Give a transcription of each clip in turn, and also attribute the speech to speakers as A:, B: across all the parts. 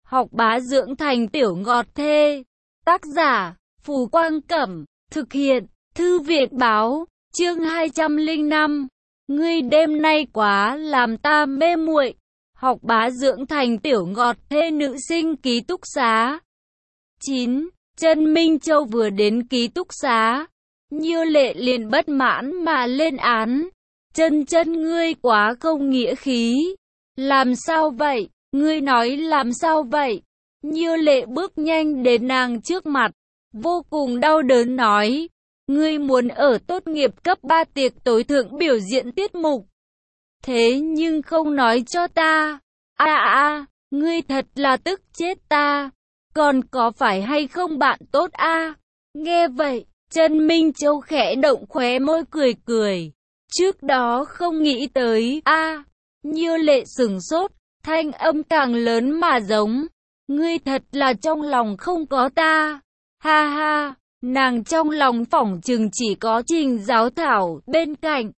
A: Học bá dưỡng thành tiểu ngọt thê. Tác giả, Phù Quang Cẩm. Thực hiện, Thư viện Báo. Chương 205. Ngươi đêm nay quá làm ta mê muội. Học bá dưỡng thành tiểu ngọt thê nữ sinh ký túc xá. 9. Trân Minh Châu vừa đến ký túc xá, Như Lệ liền bất mãn mà lên án. Chân ngươi quá không nghĩa khí. Làm sao vậy? Ngươi nói làm sao vậy? Như Lệ bước nhanh đến nàng trước mặt, vô cùng đau đớn nói. Ngươi muốn ở tốt nghiệp cấp 3 tiệc tối thượng biểu diễn tiết mục. Thế nhưng không nói cho ta. Ngươi thật là tức chết ta. Còn có phải hay không bạn tốt a? Nghe vậy, Trân Minh Châu khẽ động khóe môi cười cười. Trước đó không nghĩ tới Như Lệ sửng sốt, thanh âm càng lớn mà giống. Ngươi thật là trong lòng không có ta. Ha ha, nàng trong lòng phỏng chừng chỉ có Trình Giáo Thảo bên cạnh.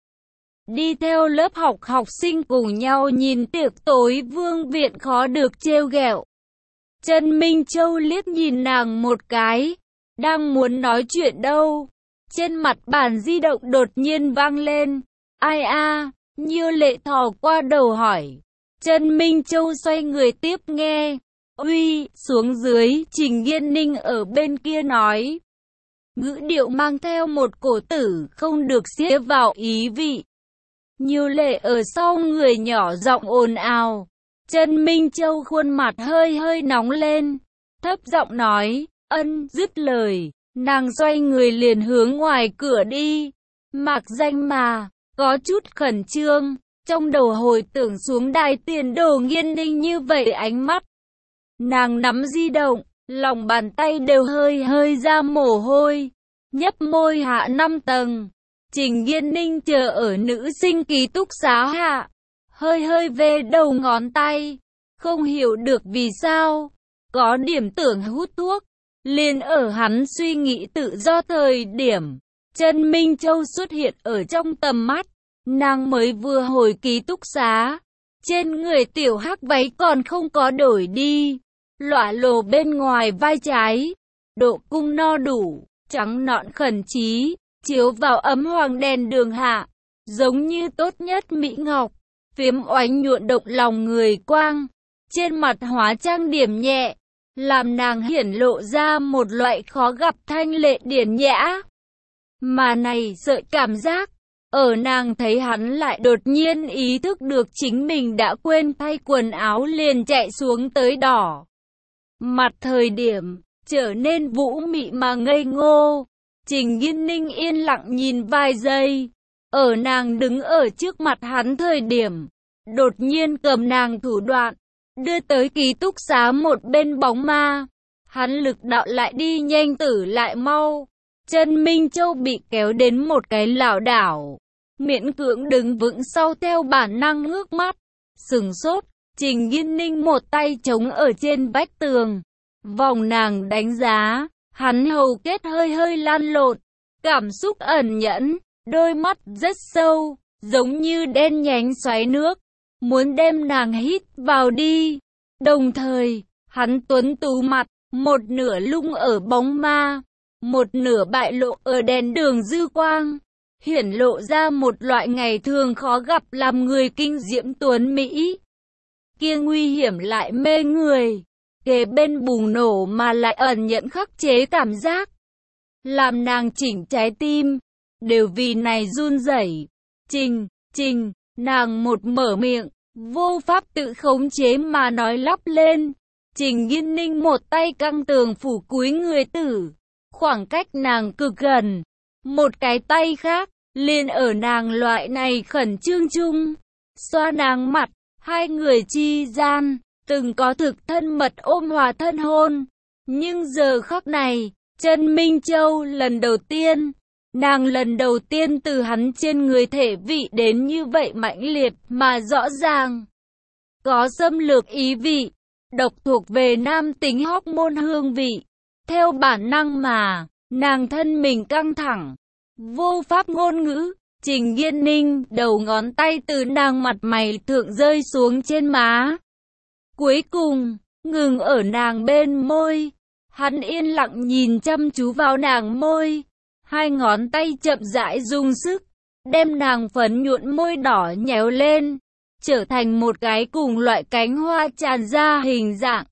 A: Đi theo lớp học sinh cùng nhau nhìn tiệc tối vương viện khó được trêu ghẹo. Trân Minh Châu liếc nhìn nàng một cái, đang muốn nói chuyện đâu. Trên mặt bàn di động đột nhiên vang lên. Ai a? Như Lệ thò qua đầu hỏi. Trân Minh Châu xoay người tiếp nghe. Uy, xuống dưới, Trình Nghiên Ninh ở bên kia nói. Ngữ điệu mang theo một cổ tử không được xía vào ý vị. Như Lệ ở sau người nhỏ giọng ồn ào. Trân Minh Châu khuôn mặt hơi nóng lên, thấp giọng nói, dứt lời, nàng xoay người liền hướng ngoài cửa đi. Mạc Danh mà, có chút khẩn trương, trong đầu hồi tưởng xuống đài tiền đồ Nghiên Ninh như vậy ánh mắt. Nàng nắm di động, lòng bàn tay đều hơi ra mồ hôi, nhấp môi hạ 5 tầng. Trình Nghiên Ninh chờ ở nữ sinh ký túc xá hạ, hơi về đầu ngón tay, không hiểu được vì sao, có điểm tưởng hút thuốc. Liền ở hắn suy nghĩ tự do thời điểm, Trân Minh Châu xuất hiện ở trong tầm mắt. Nàng mới vừa hồi ký túc xá, trên người tiểu hắc váy còn không có đổi đi, lóa lồ bên ngoài vai trái, độ cung no đủ, trắng nõn khẩn trí, chiếu vào ấm hoàng đèn đường hạ, giống như tốt nhất mỹ ngọc, phiếm oánh nhuộn động lòng người quang. Trên mặt hóa trang điểm nhẹ, làm nàng hiển lộ ra một loại khó gặp thanh lệ điển nhã. Mà này sợi cảm giác, ở nàng thấy hắn lại đột nhiên ý thức được chính mình đã quên thay quần áo liền chạy xuống tới đỏ mặt thời điểm, trở nên vũ mị mà ngây ngô. Trình Nghiên Ninh yên lặng nhìn vài giây, ở nàng đứng ở trước mặt hắn thời điểm, đột nhiên cầm nàng thủ đoạn, đưa tới ký túc xá một bên bóng ma. Hắn lực đạo lại đi nhanh tử lại mau. Trân Minh Châu bị kéo đến một cái lảo đảo, miễn cưỡng đứng vững sau theo bản năng ngước mắt, sửng sốt. Trình Nghiên Ninh một tay chống ở trên vách tường, vòng nàng đánh giá. Hắn hầu kết hơi lan lộn, cảm xúc ẩn nhẫn, đôi mắt rất sâu, giống như đen nhánh xoáy nước, muốn đem nàng hít vào đi. Đồng thời, hắn tuấn tú mặt, một nửa lung ở bóng ma, một nửa bại lộ ở đèn đường dư quang, hiển lộ ra một loại ngày thường khó gặp làm người kinh diễm tuấn mỹ. Kia nguy hiểm lại mê người, kề bên bùng nổ mà lại ẩn nhẫn khắc chế cảm giác, làm nàng chỉnh trái tim đều vì này run rẩy. Trình, nàng một mở miệng, vô pháp tự khống chế mà nói lắp lên. Trình Nghiên Ninh một tay căng tường phủ cúi người tử, khoảng cách nàng cực gần, một cái tay khác liền ở nàng loại này khẩn trương chung, xoa nàng mặt. Hai người chi gian từng có thực thân mật ôm hòa thân hôn, nhưng giờ khắc này, Trân Minh Châu lần đầu tiên, nàng lần đầu tiên từ hắn trên người thể vị đến như vậy mãnh liệt mà rõ ràng, có xâm lược ý vị, độc thuộc về nam tính hormone hương vị. Theo bản năng mà, nàng thân mình căng thẳng, vô pháp ngôn ngữ. Trình Nghiên Ninh đầu ngón tay từ nàng mặt mày thượng rơi xuống trên má. Cuối cùng, ngừng ở nàng bên môi. Hắn yên lặng nhìn chăm chú vào nàng môi. Hai ngón tay chậm rãi dùng sức, đem nàng phấn nhuận môi đỏ nhéo lên, trở thành một cái cùng loại cánh hoa tràn ra hình dạng.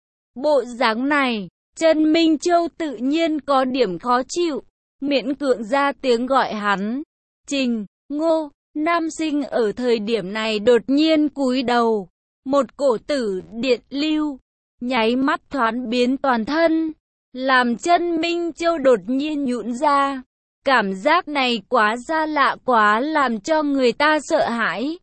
A: Bộ dáng này, Trần Minh Châu tự nhiên có điểm khó chịu, miễn cưỡng ra tiếng gọi hắn. Trình, Ngô, nam sinh ở thời điểm này đột nhiên cúi đầu. Một cổ tử điện lưu, nháy mắt thoáng biến toàn thân, làm Trần Minh Châu đột nhiên nhũn ra. Cảm giác này quá xa lạ, quá làm cho người ta sợ hãi.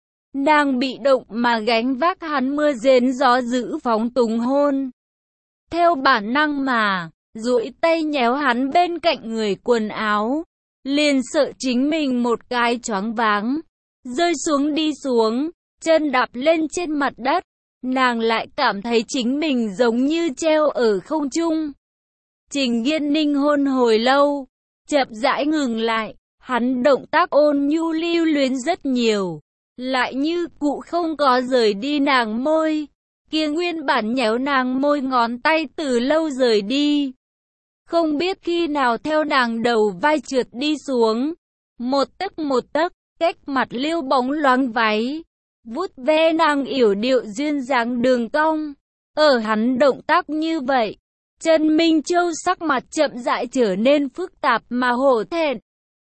A: Nàng bị động mà gánh vác hắn mưa rền gió dữ phóng túng hôn. Theo bản năng mà, duỗi tay nhéo hắn bên cạnh người quần áo. Liền sợ chính mình một cái choáng váng, rơi xuống đi xuống, chân đạp lên trên mặt đất. Nàng lại cảm thấy chính mình giống như treo ở không trung. Trình Nghiên Ninh hôn hồi lâu, chậm rãi ngừng lại, hắn động tác ôn nhu lưu luyến rất nhiều, lại như cụ không có rời đi nàng môi, kia nguyên bản nhéo nàng môi ngón tay từ lâu rời đi. Không biết khi nào theo nàng đầu vai trượt đi xuống, một tấc, cách mặt liêu bóng loáng váy, vuốt ve nàng yểu điệu duyên dáng đường cong. Ở hắn động tác như vậy, Trần Minh Châu sắc mặt chậm rãi trở nên phức tạp mà hổ thẹn.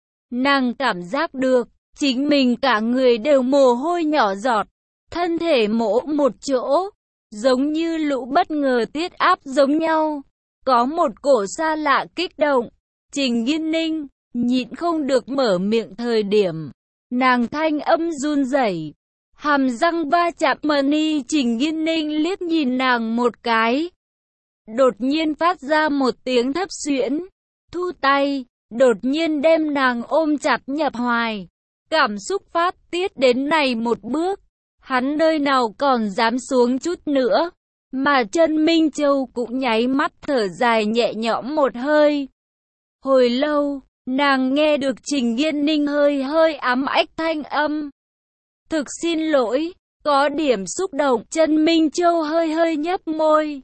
A: Nàng cảm giác được, chính mình cả người đều mồ hôi nhỏ giọt, thân thể mỗ một chỗ, giống như lũ bất ngờ tiết áp giống nhau. Có một cổ xa lạ kích động, Trình Nghiên Ninh nhịn không được mở miệng thời điểm, nàng thanh âm run rẩy, hàm răng va chạm mani. Trình Nghiên Ninh liếc nhìn nàng một cái, đột nhiên phát ra một tiếng thấp xuyễn, thu tay, đột nhiên đem nàng ôm chặt nhập hoài. Cảm xúc phát tiết đến này một bước, hắn nơi nào còn dám xuống chút nữa. Mà Trần Minh Châu cũng nháy mắt thở dài nhẹ nhõm một hơi. Hồi lâu, nàng nghe được Trình Nghiên Ninh hơi ám ách thanh âm. Thực xin lỗi, có điểm xúc động. Trần Minh Châu hơi nhấp môi,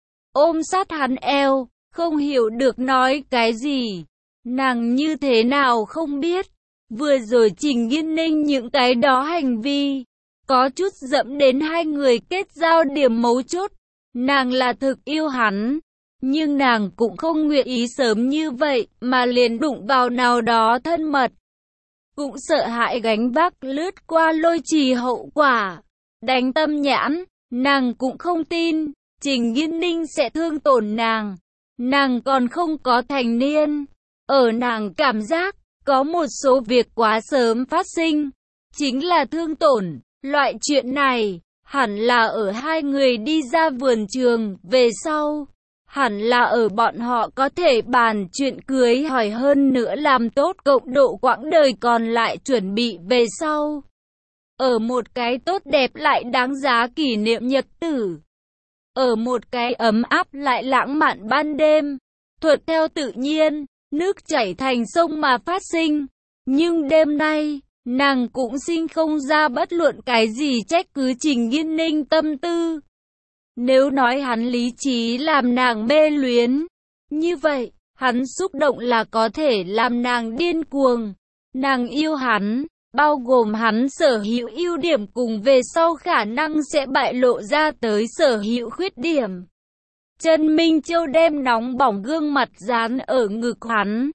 A: ôm sát hắn eo, không hiểu được nói cái gì. Nàng như thế nào không biết, vừa rồi Trình Nghiên Ninh những cái đó hành vi, có chút dẫm đến hai người kết giao điểm mấu chốt. Nàng là thực yêu hắn, nhưng nàng cũng không nguyện ý sớm như vậy mà liền đụng vào nào đó thân mật. Cũng sợ hãi gánh vác lướt qua lôi trì hậu quả. Đánh tâm nhãn, nàng cũng không tin Trình Nghiên Ninh sẽ thương tổn nàng. Nàng còn không có thành niên. Ở nàng cảm giác, có một số việc quá sớm phát sinh, chính là thương tổn. Loại chuyện này hẳn là ở hai người đi ra vườn trường về sau, hẳn là ở bọn họ có thể bàn chuyện cưới hỏi, hơn nữa làm tốt cộng độ quãng đời còn lại chuẩn bị về sau. Ở một cái tốt đẹp lại đáng giá kỷ niệm nhật tử, ở một cái ấm áp lại lãng mạn ban đêm, thuận theo tự nhiên, nước chảy thành sông mà phát sinh. Nhưng đêm nay, nàng cũng sinh không ra bất luận cái gì trách cứ Trình Nghiên Ninh tâm tư. Nếu nói hắn lý trí làm nàng mê luyến, như vậy, hắn xúc động là có thể làm nàng điên cuồng. Nàng yêu hắn, bao gồm hắn sở hữu ưu điểm cùng về sau khả năng sẽ bại lộ ra tới sở hữu khuyết điểm. Trần Minh Châu đem nóng bỏng gương mặt dán ở ngực hắn,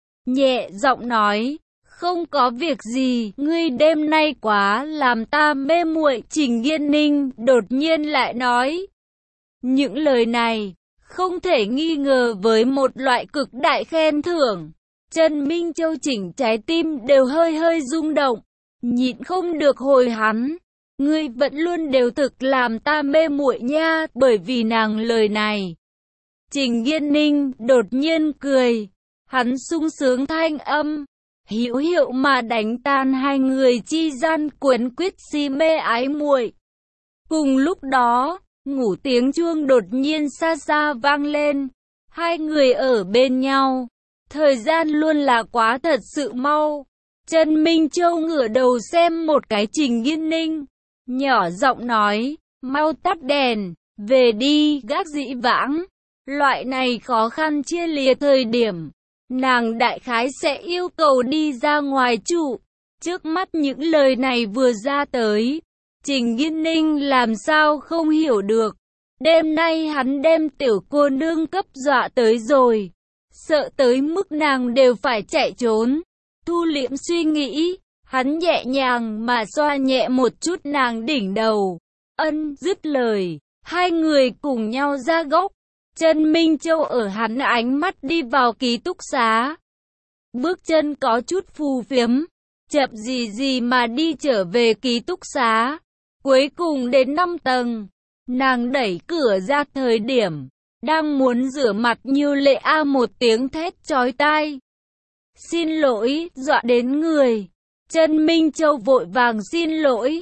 A: nhẹ giọng nói, không có việc gì, ngươi đêm nay quá làm ta mê muội. Trình Nghiên Ninh đột nhiên lại nói. Những lời này, không thể nghi ngờ với một loại cực đại khen thưởng. Trần Minh Châu chỉnh trái tim đều hơi rung động, nhịn không được hồi hắn. Ngươi vẫn luôn đều thực làm ta mê muội nha. Bởi vì nàng lời này, Trình Nghiên Ninh đột nhiên cười, hắn sung sướng thanh âm hữu hiệu mà đánh tan hai người chi gian cuốn quyết si mê ái muội. Cùng lúc đó, ngủ tiếng chuông đột nhiên xa xa vang lên. Hai người ở bên nhau, thời gian luôn là quá thật sự mau. Trần Minh Châu ngửa đầu xem một cái Trình Nghiên Ninh, nhỏ giọng nói, mau tắt đèn. Về đi, gác dĩ vãng. Loại này khó khăn chia lìa thời điểm, nàng đại khái sẽ yêu cầu đi ra ngoài trụ. Trước mắt những lời này vừa ra tới, Trình Nghiên Ninh làm sao không hiểu được. Đêm nay hắn đem tiểu cô nương cấp dọa tới rồi, sợ tới mức nàng đều phải chạy trốn. Thu liễm suy nghĩ, hắn nhẹ nhàng mà xoa nhẹ một chút nàng đỉnh đầu. Ân, dứt lời, hai người cùng nhau ra góc. Trần Minh Châu ở hắn ánh mắt đi vào ký túc xá. Bước chân có chút phù phiếm, chậm gì gì mà đi trở về ký túc xá. Cuối cùng đến 5 tầng, nàng đẩy cửa ra thời điểm, đang muốn rửa mặt Nhiêu Lệ a một tiếng thét chói tai. Xin lỗi, dọa đến người. Trần Minh Châu vội vàng xin lỗi.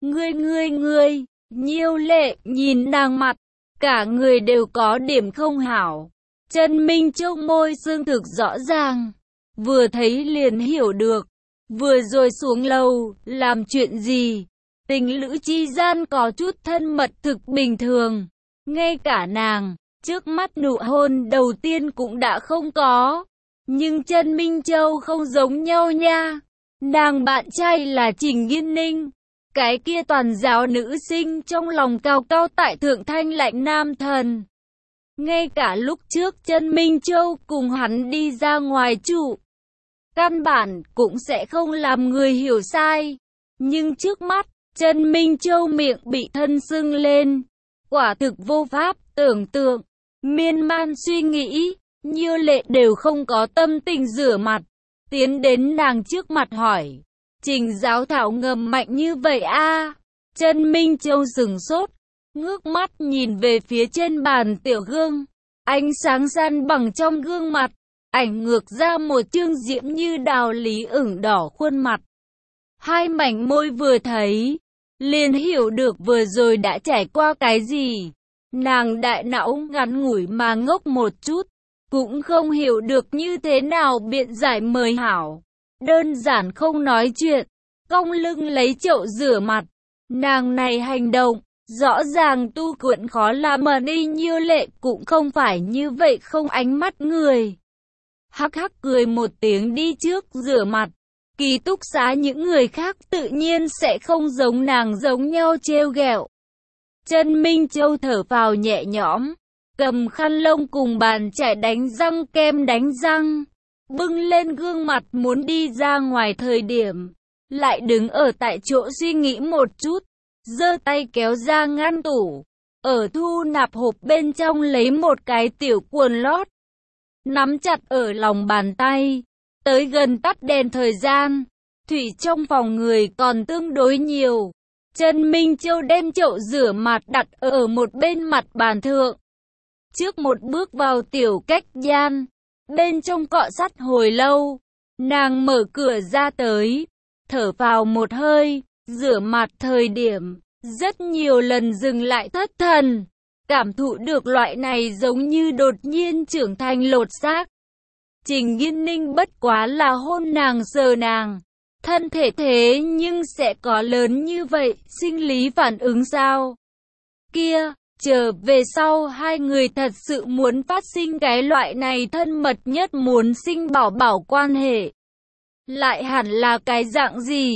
A: Ngươi, Nhiêu Lệ nhìn nàng mặt, cả người đều có điểm không hảo. Trần Minh Châu môi xương thực rõ ràng, vừa thấy liền hiểu được, vừa rồi xuống lầu, làm chuyện gì. Tình lữ chi gian có chút thân mật thực bình thường, ngay cả nàng, trước mắt nụ hôn đầu tiên cũng đã không có. Nhưng Trần Minh Châu không giống nhau nha, nàng bạn trai là Trình Nghiên Ninh. Cái kia toàn giáo nữ sinh trong lòng cao cao tại thượng thanh lạnh nam thần. Ngay cả lúc trước Trần Minh Châu cùng hắn đi ra ngoài trụ, căn bản cũng sẽ không làm người hiểu sai. Nhưng trước mắt, Trần Minh Châu miệng bị thân sưng lên. Quả thực vô pháp tưởng tượng, miên man suy nghĩ, Nhiêu Lệ đều không có tâm tình rửa mặt. Tiến đến nàng trước mặt hỏi. Trình giáo thảo ngầm mạnh như vậy a? Trần Minh Châu sửng sốt, ngước mắt nhìn về phía trên bàn tiểu gương. Ánh sáng san bằng trong gương mặt, ảnh ngược ra một chương diễm như đào lý ửng đỏ khuôn mặt. Hai mảnh môi vừa thấy, liền hiểu được vừa rồi đã trải qua cái gì. Nàng đại não ngắn ngủi mà ngốc một chút, cũng không hiểu được như thế nào biện giải mời hảo. Đơn giản không nói chuyện, cong lưng lấy chậu rửa mặt. Nàng này hành động, rõ ràng tu cuộn khó làm mà đi. Nhiêu Lệ cũng không phải như vậy không ánh mắt người. Hắc hắc cười một tiếng đi trước rửa mặt. Ký túc xá những người khác tự nhiên sẽ không giống nàng giống nhau trêu ghẹo. Trần Minh Châu thở phào nhẹ nhõm, cầm khăn lông cùng bàn chải đánh răng kem đánh răng, bưng lên gương mặt muốn đi ra ngoài thời điểm, lại đứng ở tại chỗ suy nghĩ một chút, giơ tay kéo ra ngăn tủ, ở thu nạp hộp bên trong lấy một cái tiểu quần lót, nắm chặt ở lòng bàn tay. Tới gần tắt đèn thời gian, thủy trong phòng người còn tương đối nhiều. Trần Minh Châu đem chậu rửa mặt đặt ở một bên mặt bàn thượng. Trước một bước vào tiểu cách gian, bên trong cọ sắt hồi lâu, nàng mở cửa ra tới, thở vào một hơi, rửa mặt thời điểm, rất nhiều lần dừng lại thất thần, cảm thụ được loại này giống như đột nhiên trưởng thành lột xác. Trình Nghiên Ninh bất quá là hôn nàng sờ nàng, thân thể thế nhưng sẽ có lớn như vậy, sinh lý phản ứng sao? Kia, chờ về sau hai người thật sự muốn phát sinh cái loại này thân mật nhất muốn sinh bảo bảo quan hệ. Lại hẳn là cái dạng gì?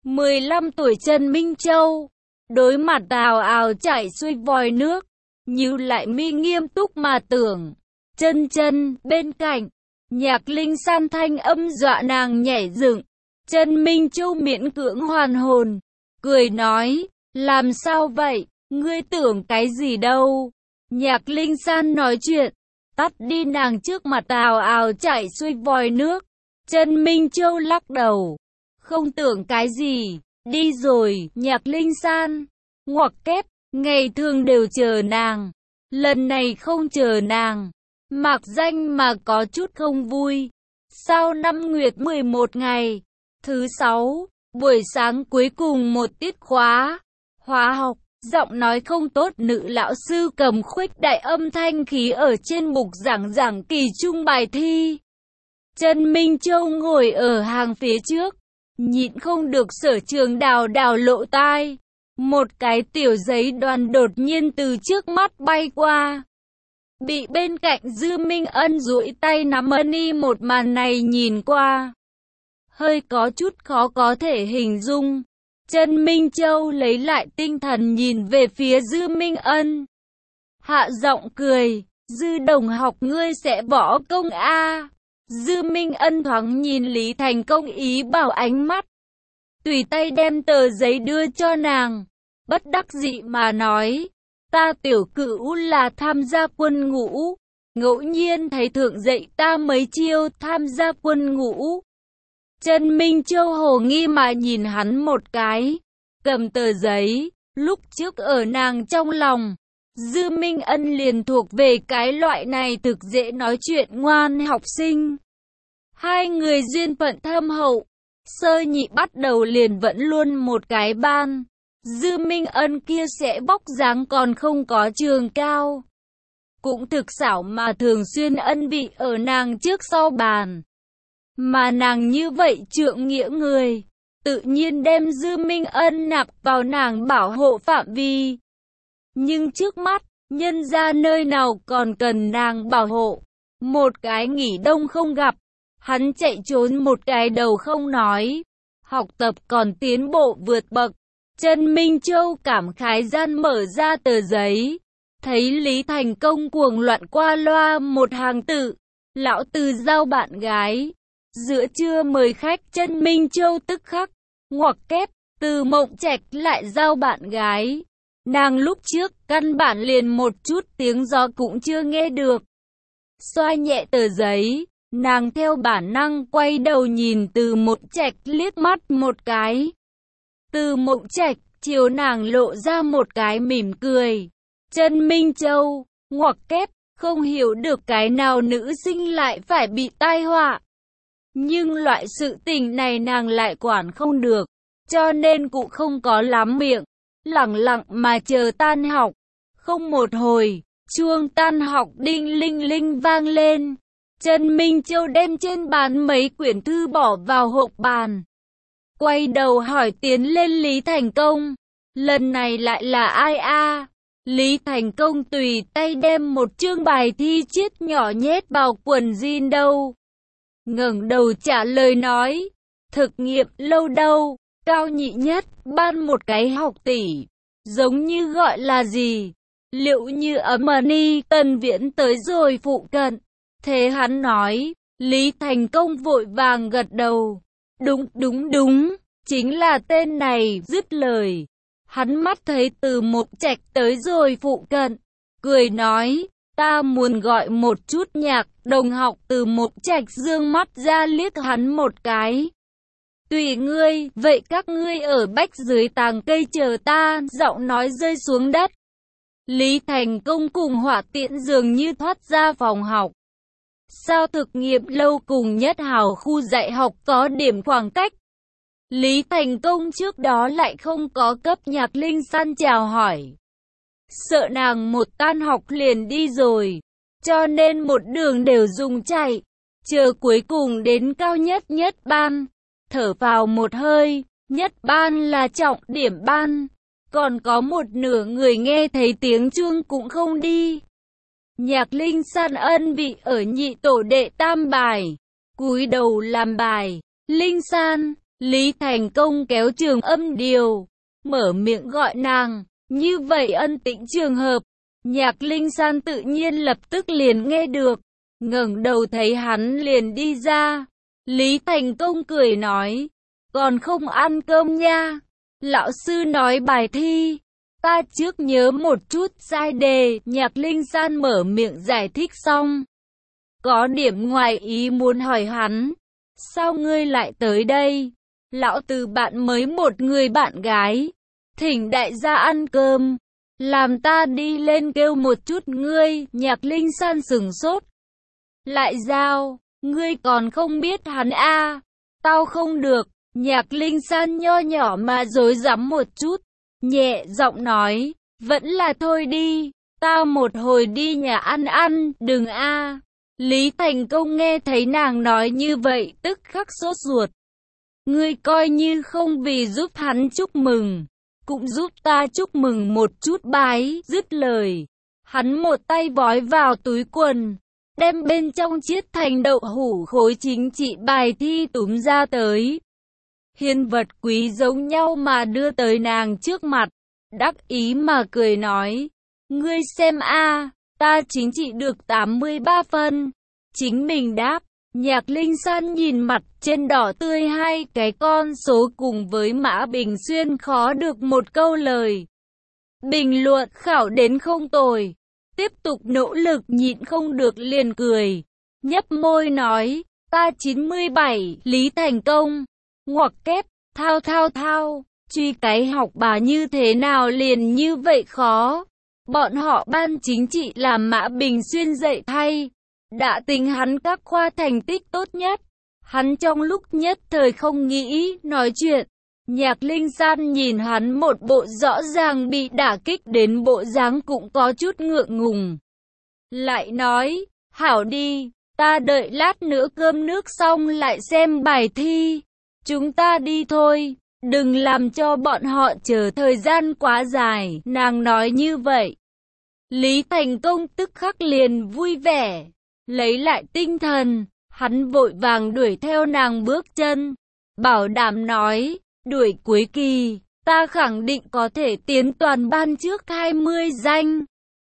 A: 15 tuổi Trần Minh Châu, đối mặt ào ào chảy xuôi vòi nước, nhíu lại mi nghiêm túc mà tưởng. Chân bên cạnh, Nhạc Linh San thanh âm dọa nàng nhảy dựng. Trần Minh Châu miễn cưỡng hoàn hồn, cười nói, làm sao vậy, ngươi tưởng cái gì đâu. Nhạc Linh San nói chuyện, tắt đi nàng trước mặt ào ào chảy xuôi vòi nước. Trần Minh Châu lắc đầu, không tưởng cái gì, đi rồi. Nhạc Linh San, ngoặc kép, ngày thường đều chờ nàng, lần này không chờ nàng, mạc danh mà có chút không vui. Sau năm nguyệt 11 ngày, thứ 6, buổi sáng cuối cùng một tiết khóa, hóa học, giọng nói không tốt nữ lão sư cầm khuếch đại âm thanh khí ở trên bục giảng kỳ trung bài thi. Trần Minh Châu ngồi ở hàng phía trước, nhịn không được Sở Trường Đào lộ tai. Một cái tiểu giấy đoàn đột nhiên từ trước mắt bay qua. Bị bên cạnh Dư Minh Ân duỗi tay nắm money, một màn này nhìn qua hơi có chút khó có thể hình dung. Trần Minh Châu lấy lại tinh thần nhìn về phía Dư Minh Ân. Hạ giọng cười, Dư đồng học ngươi sẽ võ công a? Dư Minh Ân thoáng nhìn Lý Thành Công ý bảo ánh mắt. Tùy tay đem tờ giấy đưa cho nàng. Bất đắc dĩ mà nói, ta tiểu cữu là tham gia quân ngũ. Ngẫu nhiên thầy thượng dạy ta mấy chiêu tham gia quân ngũ. Trần Minh Châu hồ nghi mà nhìn hắn một cái. Cầm tờ giấy, lúc trước ở nàng trong lòng. Dư Minh Ân liền thuộc về cái loại này thực dễ nói chuyện ngoan học sinh. Hai người duyên phận thâm hậu, sơ nhị bắt đầu liền vẫn luôn một cái ban. Dư Minh Ân kia sẽ bóc dáng còn không có trường cao. Cũng thực xảo mà thường xuyên ân vị ở nàng trước sau bàn. Mà nàng như vậy trượng nghĩa người, tự nhiên đem Dư Minh Ân nạp vào nàng bảo hộ phạm vi. Nhưng trước mắt, nhân ra nơi nào còn cần nàng bảo hộ. Một cái nghỉ đông không gặp, hắn chạy trốn một cái đầu không nói. Học tập còn tiến bộ vượt bậc. Trần Minh Châu cảm khái gian mở ra tờ giấy. Thấy Lý Thành Công cuồng loạn qua loa một hàng tự. Lão Từ giao bạn gái. Giữa trưa mời khách, Trần Minh Châu tức khắc ngoặc kép. Từ Mộng Trạch lại giao bạn gái. Nàng lúc trước căn bản liền một chút tiếng gió cũng chưa nghe được. Xoa nhẹ tờ giấy, nàng theo bản năng quay đầu nhìn Từ Mộng Trạch liếc mắt một cái. Từ Mộng Trạch chiều nàng lộ ra một cái mỉm cười. Trần Minh Châu ngoặc kép, không hiểu được cái nào nữ sinh lại phải bị tai họa. Nhưng loại sự tình này nàng lại quản không được, cho nên cũng không có lắm miệng. Lặng lặng mà chờ tan học. Không một hồi, chuông tan học đinh linh linh vang lên. Trần Minh Châu đem trên bàn mấy quyển thư bỏ vào hộp bàn. Quay đầu hỏi tiến lên Lý Thành Công. Lần này lại là ai a? Lý Thành Công tùy tay đem một chương bài thi chiết nhỏ nhét vào quần jean đâu. Ngẩng đầu trả lời nói. Thực nghiệm lâu đâu. Cao nhị nhất, ban một cái học tỷ, giống như gọi là gì? Liệu như Money Tân Viễn tới rồi phụ cận. Thế hắn nói, Lý Thành Công vội vàng gật đầu. Đúng, chính là tên này, dứt lời. Hắn mắt thấy Từ Mộng Trạch tới rồi phụ cận, cười nói, ta muốn gọi một chút nhạc. Đồng học Từ Mộng Trạch dương mắt ra liếc hắn một cái. Tùy ngươi, vậy các ngươi ở bách dưới tàng cây chờ ta, giọng nói rơi xuống đất. Lý Thành Công cùng Hỏa Tiễn dường như thoát ra phòng học. Sao thực nghiệm lâu cùng Nhất Hào khu dạy học có điểm khoảng cách? Lý Thành Công trước đó lại không có cấp Nhạc Linh San chào hỏi. Sợ nàng một tan học liền đi rồi, cho nên một đường đều dùng chạy, chờ cuối cùng đến cao nhất ban. Thở vào một hơi, nhất ban là trọng điểm ban, còn có một nửa người nghe thấy tiếng chuông cũng không đi. Nhạc Linh San ân vị ở nhị tổ đệ tam bài, cúi đầu làm bài. Linh San, Lý Thành Công kéo trường âm điều, mở miệng gọi nàng, như vậy ân tĩnh trường hợp. Nhạc Linh San tự nhiên lập tức liền nghe được, ngẩng đầu thấy hắn liền đi ra. Lý Thành Công cười nói, còn không ăn cơm nha. Lão sư nói bài thi, ta trước nhớ một chút sai đề. Nhạc Linh San mở miệng giải thích xong, có điểm ngoài ý muốn hỏi hắn, sao ngươi lại tới đây? Lão Từ bạn mới một người bạn gái, thỉnh đại gia ăn cơm, làm ta đi lên kêu một chút ngươi. Nhạc Linh San sửng sốt, lại giao, ngươi còn không biết hắn a? Tao không được. Nhạc Linh San nho nhỏ mà dối rắm một chút, nhẹ giọng nói, vẫn là thôi đi, tao một hồi đi nhà ăn, đừng a. Lý Thành Công nghe thấy nàng nói như vậy tức khắc sốt ruột. Ngươi coi như không vì giúp hắn chúc mừng, cũng giúp ta chúc mừng một chút bái. Dứt lời, hắn một tay vói vào túi quần, đem bên trong chiết thành đậu hũ khối chính trị bài thi túm ra tới. Hiền vật quý giống nhau mà đưa tới nàng trước mặt, đắc ý mà cười nói, ngươi xem a, ta chính trị được 83 phân. Chính mình đáp. Nhạc Linh San nhìn mặt trên đỏ tươi hai cái con số cùng với Mã Bình Xuyên khó được một câu lời bình luận khảo đến không tồi, tiếp tục nỗ lực nhịn không được liền cười, nhấp môi nói, ta 97, Lý thành công, ngoặc kép, thao, truy cái học bà như thế nào liền như vậy khó, bọn họ ban chính trị làm Mã Bình Xuyên dạy thay. Đã tính hắn các khoa thành tích tốt nhất, hắn trong lúc nhất thời không nghĩ nói chuyện. Nhạc Linh San nhìn hắn một bộ rõ ràng bị đả kích đến bộ dáng cũng có chút ngượng ngùng. Lại nói, hảo đi, ta đợi lát nữa cơm nước xong lại xem bài thi. Chúng ta đi thôi, đừng làm cho bọn họ chờ thời gian quá dài. Nàng nói như vậy. Lý Thành Công tức khắc liền vui vẻ. Lấy lại tinh thần, hắn vội vàng đuổi theo nàng bước chân, bảo đảm nói, đuổi cuối kỳ, ta khẳng định có thể tiến toàn ban trước 20 danh.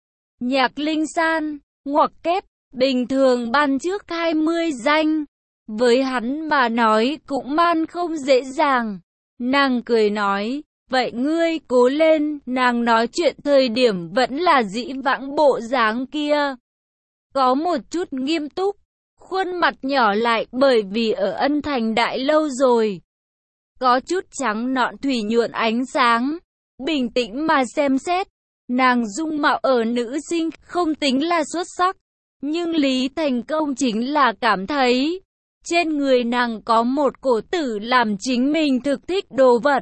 A: Nhạc Linh San, ngoặc kép, bình thường ban trước 20 danh, với hắn mà nói cũng man không dễ dàng. Nàng cười nói, vậy ngươi cố lên, nàng nói chuyện thời điểm vẫn là dĩ vãng bộ dáng kia. Có một chút nghiêm túc, khuôn mặt nhỏ lại bởi vì ở Ân Thành đại lâu rồi. Có chút trắng nõn thủy nhuận ánh sáng, bình tĩnh mà xem xét, nàng dung mạo ở nữ sinh không tính là xuất sắc. Nhưng Lý Thành Công chính là cảm thấy, trên người nàng có một cổ tử làm chính mình thực thích đồ vật.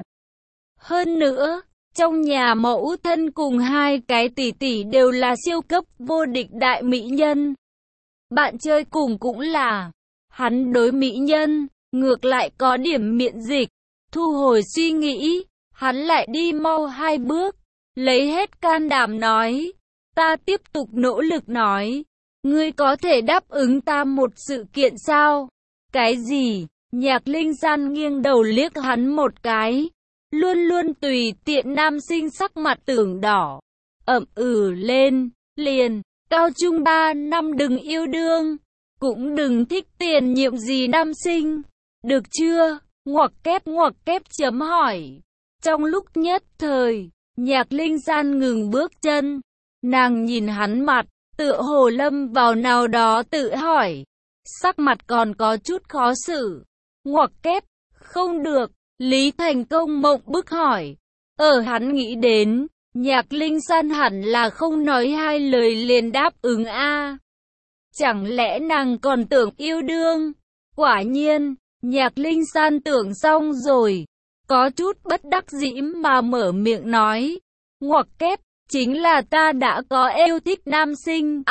A: Hơn nữa, trong nhà mẫu thân cùng hai cái tỷ tỷ đều là siêu cấp vô địch đại mỹ nhân. Bạn chơi cùng cũng là, hắn đối mỹ nhân, ngược lại có điểm miễn dịch. Thu hồi suy nghĩ, hắn lại đi mau 2 bước, lấy hết can đảm nói, ta tiếp tục nỗ lực nói, ngươi có thể đáp ứng ta một sự kiện sao? Cái gì? Nhạc Linh San nghiêng đầu liếc hắn một cái. Luôn luôn tùy tiện nam sinh sắc mặt tưởng đỏ, ậm lên, liền, cao trung 3 năm đừng yêu đương, cũng đừng thích tiền nhiệm gì nam sinh, được chưa? Ngoặc kép chấm hỏi. Trong lúc nhất thời, Nhạc Linh San ngừng bước chân, nàng nhìn hắn mặt, tựa hồ lâm vào nào đó tự hỏi, sắc mặt còn có chút khó xử. Ngoặc kép, không được. Lý Thành Công mộng bức hỏi. Hắn nghĩ đến, Nhạc Linh San hẳn là không nói hai lời liền đáp ứng a. Chẳng lẽ nàng còn tưởng yêu đương? Quả nhiên, Nhạc Linh San tưởng xong rồi, có chút bất đắc dĩ mà mở miệng nói. Ngoặc kép, chính là ta đã có yêu thích nam sinh.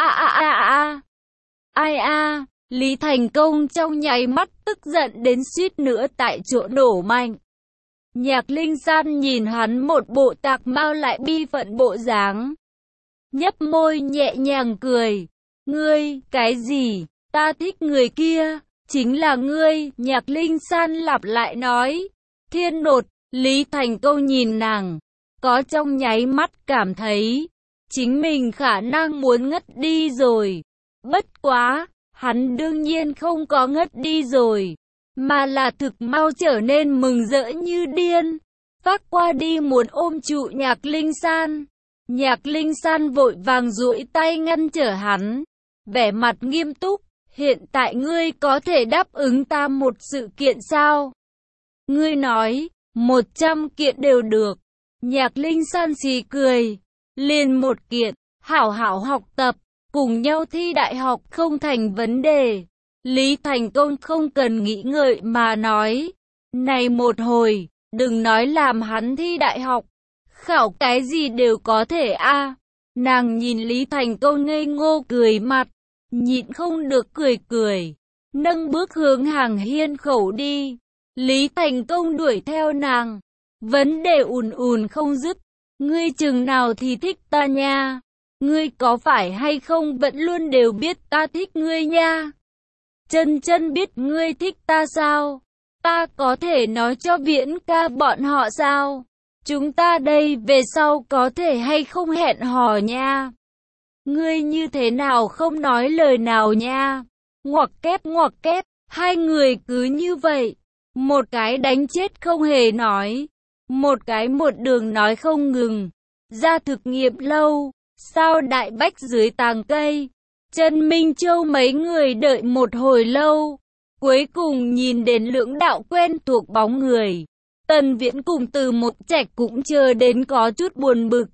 A: Ai a. Lý Thành Công trong nháy mắt tức giận đến suýt nữa tại chỗ nổ mạnh. Nhạc Linh San nhìn hắn một bộ tạc mau lại bi phận bộ dáng, nhấp môi nhẹ nhàng cười. Ngươi, cái gì? Ta thích người kia, chính là ngươi. Nhạc Linh San lặp lại nói. Thiên nột. Lý Thành Công nhìn nàng, có trong nháy mắt cảm thấy chính mình khả năng muốn ngất đi rồi. Bất quá, hắn đương nhiên không có ngất đi rồi, mà là thực mau trở nên mừng rỡ như điên, phát qua đi muốn ôm trụ Nhạc Linh San. Nhạc Linh San vội vàng duỗi tay ngăn trở hắn, vẻ mặt nghiêm túc. Hiện tại ngươi có thể đáp ứng ta một sự kiện sao? Ngươi nói, 100 kiện đều được. Nhạc Linh San xì cười, liền 1 kiện, hảo hảo học tập, cùng nhau thi đại học không thành vấn đề. Lý Thành Công không cần nghĩ ngợi mà nói, này một hồi, đừng nói làm hắn thi đại học, khảo cái gì đều có thể a. Nàng nhìn Lý Thành Công ngây ngô cười mặt, nhịn không được cười, nâng bước hướng hàng hiên khẩu đi. Lý Thành Công đuổi theo nàng, vấn đề ùn ùn không dứt. Ngươi chừng nào thì thích ta nha? Ngươi có phải hay không vẫn luôn đều biết ta thích ngươi nha? Chân chân biết ngươi thích ta sao? Ta có thể nói cho Viễn ca bọn họ sao? Chúng ta đây về sau có thể hay không hẹn hò nha? Ngươi như thế nào không nói lời nào nha? Ngoặc kép, hai người cứ như vậy. Một cái đánh chết không hề nói. Một cái một đường nói không ngừng. Ra thực nghiệm lâu. Sao đại bách dưới tàng cây. Trần Minh Châu mấy người đợi một hồi lâu. Cuối cùng nhìn đến lưỡng đạo quen thuộc bóng người. Tần Viễn cùng Từ Mộng Trạch cũng chờ đến có chút buồn bực.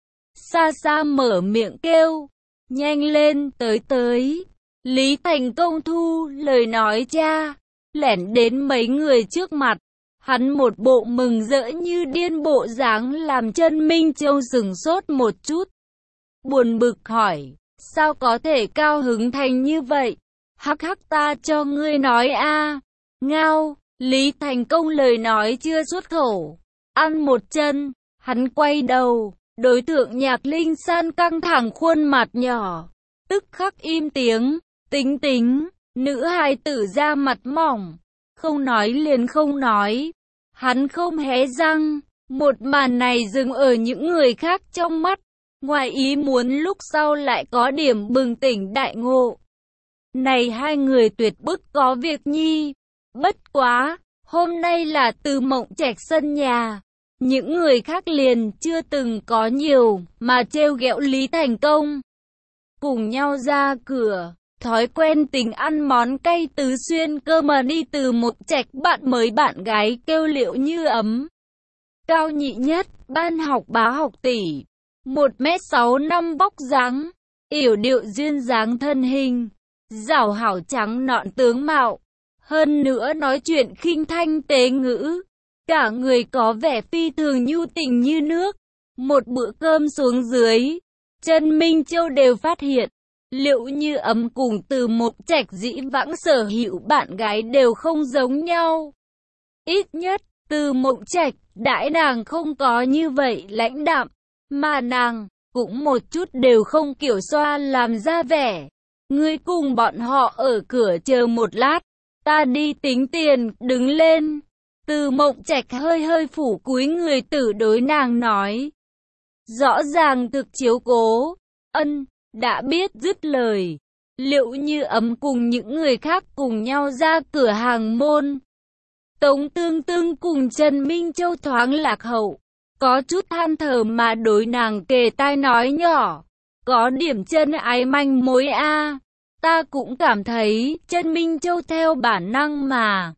A: Xa xa mở miệng kêu. Nhanh lên, tới. Lý Thành Công thu lời nói cha. Lẻn đến mấy người trước mặt. Hắn một bộ mừng rỡ như điên bộ dáng làm Trần Minh Châu sửng sốt một chút. Buồn bực hỏi. Sao có thể cao hứng thành như vậy? Hắc hắc ta cho ngươi nói a. Ngao. Lý Thành Công lời nói chưa xuất khẩu. Ăn một chân. Hắn quay đầu. Đối tượng Nhạc Linh San căng thẳng khuôn mặt nhỏ. Tức khắc im tiếng. Tính. Nữ hài tử ra mặt mỏng. Không nói liền không nói. Hắn không hé răng. Một màn này dừng ở những người khác trong mắt. Ngoài ý muốn lúc sau lại có điểm bừng tỉnh đại ngộ. Này hai người tuyệt bức có việc nhi. Bất quá, hôm nay là Từ Mộng Trạch sân nhà. Những người khác liền chưa từng có nhiều, mà trêu ghẹo Lý Thành Công. Cùng nhau ra cửa, thói quen tình ăn món cay tứ xuyên cơ mà đi Từ Mộng Trạch bạn gái kêu Liệu Như Ấm. Cao nhị nhất, ban học bá học tỷ. 1m65 vóc dáng, yểu điệu duyên dáng thân hình, rảo hảo trắng nõn tướng mạo. Hơn nữa nói chuyện khinh thanh tế ngữ, cả người có vẻ phi thường nhu tình như nước. Một bữa cơm xuống dưới, Trần Minh Châu đều phát hiện, Liệu Như Ấm cùng Từ Mộng Trạch dĩ vãng sở hữu bạn gái đều không giống nhau. Ít nhất, Từ Mộng Trạch đãi nàng không có như vậy lãnh đạm, mà nàng cũng một chút đều không kiểu xoa làm ra vẻ. Ngươi cùng bọn họ ở cửa chờ một lát, ta đi tính tiền, đứng lên. Từ Mộng Trạch hơi phủ cúi người tử đối nàng nói. Rõ ràng thực chiếu cố. Ân, đã biết dứt lời. Liệu Như Ấm cùng những người khác cùng nhau ra cửa hàng môn. Tống Tương Tương cùng Trần Minh Châu thoáng lạc hậu. Có chút than thở mà đối nàng kề tai nói nhỏ. Có điểm chân ái manh mối a. Ta cũng cảm thấy Trần Minh Châu theo bản năng mà.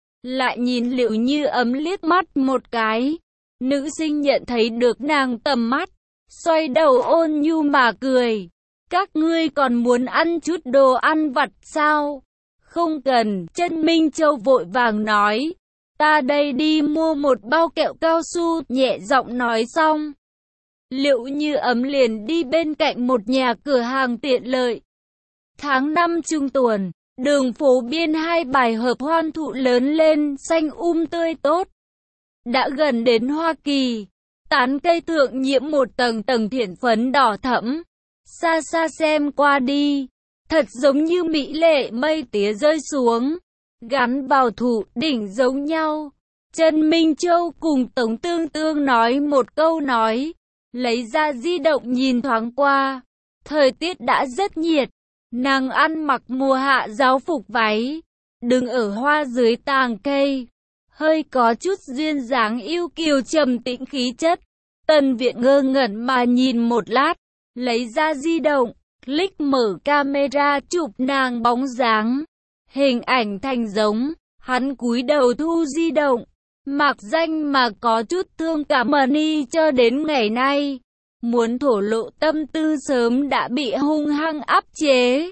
A: Lại nhìn Liệu Như Ấm liếc mắt một cái. Nữ sinh nhận thấy được nàng tầm mắt. Xoay đầu ôn nhu mà cười. Các ngươi còn muốn ăn chút đồ ăn vặt sao? Không cần, Trần Minh Châu vội vàng nói. Ta đây đi mua một bao kẹo cao su, nhẹ giọng nói xong. Liệu Như Ấm liền đi bên cạnh một nhà cửa hàng tiện lợi. Tháng 5 trung tuần, đường phố biên hai bài hợp hoan thụ lớn lên, xanh tươi tốt. Đã gần đến Hoa Kỳ, tán cây thượng nhiễm một tầng thiển phấn đỏ thẫm. Xa xa xem qua đi, thật giống như mỹ lệ mây tía rơi xuống, gắn vào thụ đỉnh giống nhau. Trần Minh Châu cùng Tống Tương Tương nói một câu nói, lấy ra di động nhìn thoáng qua. Thời tiết đã rất nhiệt, nàng ăn mặc mùa hạ giáo phục váy, đứng ở hoa dưới tàng cây, hơi có chút duyên dáng yêu kiều trầm tĩnh khí chất. Tần Viện ngơ ngẩn mà nhìn một lát, lấy ra di động, click mở camera chụp nàng bóng dáng. Hình ảnh thành giống, hắn cúi đầu thu di động, mặc danh mà có chút thương cảm Mani cho đến ngày nay. Muốn thổ lộ tâm tư sớm đã bị hung hăng áp chế.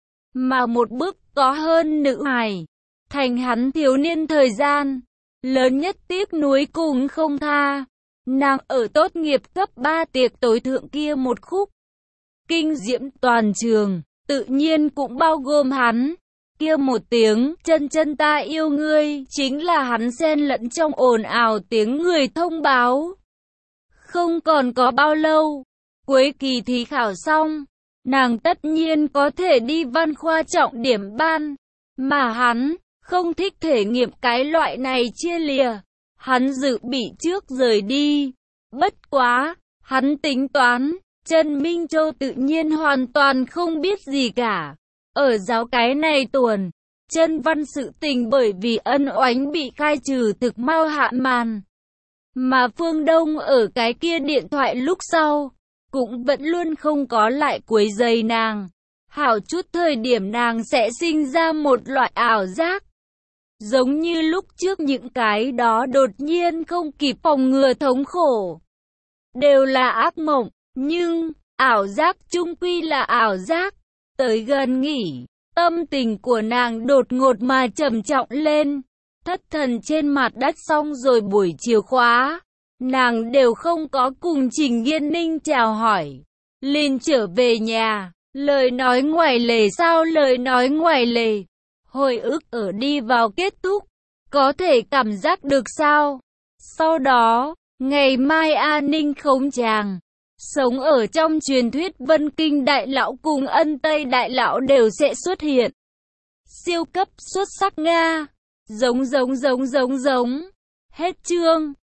A: Mà một bức có hơn nữ hài, thành hắn thiếu niên thời gian, lớn nhất tiếc nuối cùng không tha. Nàng ở tốt nghiệp cấp 3 tiệc tối thượng kia một khúc. Kinh diễm toàn trường, tự nhiên cũng bao gồm hắn. kia một tiếng, chân chân ta yêu ngươi, chính là hắn xen lẫn trong ồn ào tiếng người thông báo. Không còn có bao lâu, cuối kỳ thi khảo xong, nàng tất nhiên có thể đi văn khoa trọng điểm ban, mà hắn không thích thể nghiệm cái loại này chia lìa. Hắn dự bị trước rời đi. Bất quá, hắn tính toán, Trần Minh Châu tự nhiên hoàn toàn không biết gì cả. Ở giáo cái này tuần, Trân Văn sự tình bởi vì ân oánh bị khai trừ thực mau hạ màn. Mà Phương Đông ở cái kia điện thoại lúc sau, cũng vẫn luôn không có lại quấy rầy nàng. Hảo chút thời điểm nàng sẽ sinh ra một loại ảo giác. Giống như lúc trước những cái đó đột nhiên không kịp phòng ngừa thống khổ. Đều là ác mộng, nhưng ảo giác chung quy là ảo giác. Tới gần nghỉ, tâm tình của nàng đột ngột mà trầm trọng lên. Thất thần trên mặt đất xong rồi buổi chiều khóa. Nàng đều không có cùng Trình Nghiên Ninh chào hỏi. Liền trở về nhà, lời nói ngoài lề sao lời nói ngoài lề. Hồi ức ở đi vào kết thúc, có thể cảm giác được sao? Sau đó, ngày mai An Ninh khống chàng, sống ở trong truyền thuyết Vân Kinh Đại Lão cùng Ân Tây Đại Lão đều sẽ xuất hiện. Siêu cấp xuất sắc Nga, giống. Hết chương.